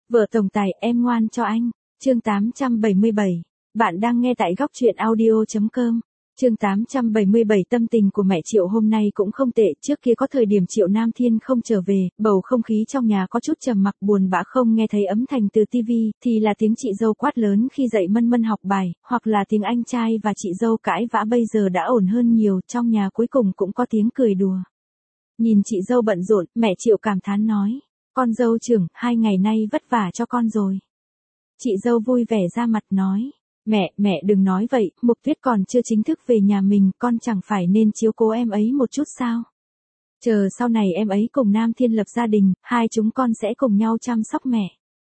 Vợ tổng tài em ngoan cho anh. Chương 877. Bạn đang nghe tại góc truyện audio.com. Chương 877 tâm tình của mẹ Triệu hôm nay cũng không tệ, trước kia có thời điểm Triệu Nam Thiên không trở về, bầu không khí trong nhà có chút trầm mặc buồn bã không nghe thấy âm thanh từ tivi, thì là tiếng chị dâu quát lớn khi dạy Mân Mân học bài, hoặc là tiếng anh trai và chị dâu cãi vã bây giờ đã ổn hơn nhiều, trong nhà cuối cùng cũng có tiếng cười đùa. Nhìn chị dâu bận rộn, mẹ Triệu cảm thán nói, con dâu trưởng, 2 ngày nay vất vả cho con rồi. Chị dâu vui vẻ ra mặt nói, mẹ đừng nói vậy, Mục Tuyết còn chưa chính thức về nhà mình, con chẳng phải nên chiếu cố em ấy một chút sao? Chờ sau này em ấy cùng Nam Thiên lập gia đình, hai chúng con sẽ cùng nhau chăm sóc mẹ.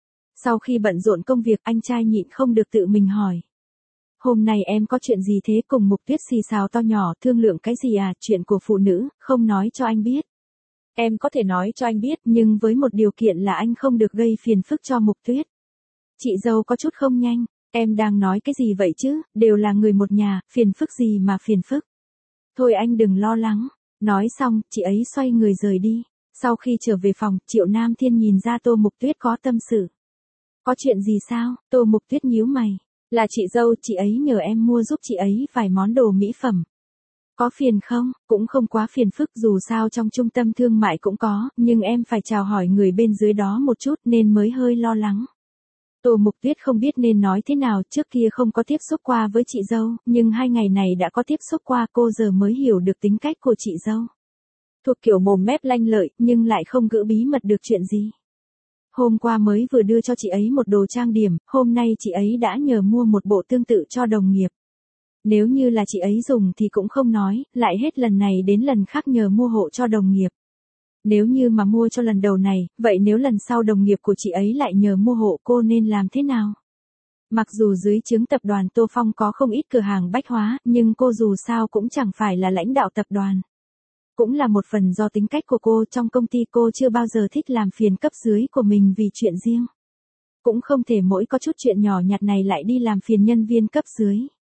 Sau khi bận rộn công việc, anh trai nhịn không được tự mình hỏi. Hôm nay em có chuyện gì thế? Cùng Mục Tuyết xì xào to nhỏ, thương lượng cái gì à, chuyện của phụ nữ, không nói cho anh biết. Em có thể nói cho anh biết, nhưng với một điều kiện là anh không được gây phiền phức cho Mục Tuyết. Chị dâu có chút không nhanh, em đang nói cái gì vậy chứ, đều là người một nhà, phiền phức gì mà phiền phức. Thôi anh đừng lo lắng. Nói xong, chị ấy xoay người rời đi. Sau khi trở về phòng, Triệu Nam Thiên nhìn ra Tô Mục Tuyết có tâm sự. Có chuyện gì sao? Tô Mục Tuyết nhíu mày. Là chị dâu, chị ấy nhờ em mua giúp chị ấy vài món đồ mỹ phẩm. Có phiền không? Cũng không quá phiền phức, dù sao trong trung tâm thương mại cũng có, nhưng em phải chào hỏi người bên dưới đó một chút nên mới hơi lo lắng. Tô Mục Tuyết không biết nên nói thế nào, trước kia không có tiếp xúc qua với chị dâu, nhưng 2 ngày này đã có tiếp xúc qua, cô giờ mới hiểu được tính cách của chị dâu. Thuộc kiểu mồm mép lanh lợi, nhưng lại không gỡ bí mật được chuyện gì. Hôm qua mới vừa đưa cho chị ấy một đồ trang điểm, hôm nay chị ấy đã nhờ mua một bộ tương tự cho đồng nghiệp. Nếu như là chị ấy dùng thì cũng không nói, lại hết lần này đến lần khác nhờ mua hộ cho đồng nghiệp. Nếu như mà mua cho lần đầu này, vậy nếu lần sau đồng nghiệp của chị ấy lại nhờ mua hộ, cô nên làm thế nào? Mặc dù dưới trướng tập đoàn Tô Phong có không ít cửa hàng bách hóa, nhưng cô dù sao cũng chẳng phải là lãnh đạo tập đoàn. Cũng là một phần do tính cách của cô, trong công ty cô chưa bao giờ thích làm phiền cấp dưới của mình vì chuyện riêng. Cũng không thể mỗi có chút chuyện nhỏ nhặt này lại đi làm phiền nhân viên cấp dưới.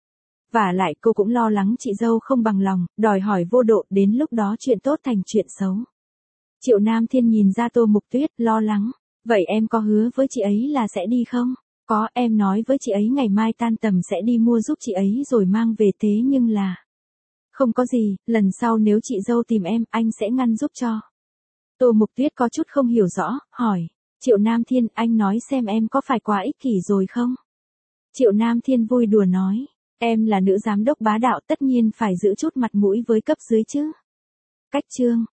Vả lại cô cũng lo lắng chị dâu không bằng lòng, đòi hỏi vô độ, đến lúc đó chuyện tốt thành chuyện xấu. Triệu Nam Thiên nhìn ra Tô Mục Tuyết, lo lắng. Vậy em có hứa với chị ấy là sẽ đi không? Có, em nói với chị ấy ngày mai tan tầm sẽ đi mua giúp chị ấy rồi mang về, thế nhưng là... Không có gì, lần sau nếu chị dâu tìm em, anh sẽ ngăn giúp cho. Tô Mục Tuyết có chút không hiểu rõ, hỏi. Triệu Nam Thiên, anh nói xem em có phải quá ích kỷ rồi không? Triệu Nam Thiên vui đùa nói. Em là nữ giám đốc bá đạo, tất nhiên phải giữ chút mặt mũi với cấp dưới chứ. Cách chương.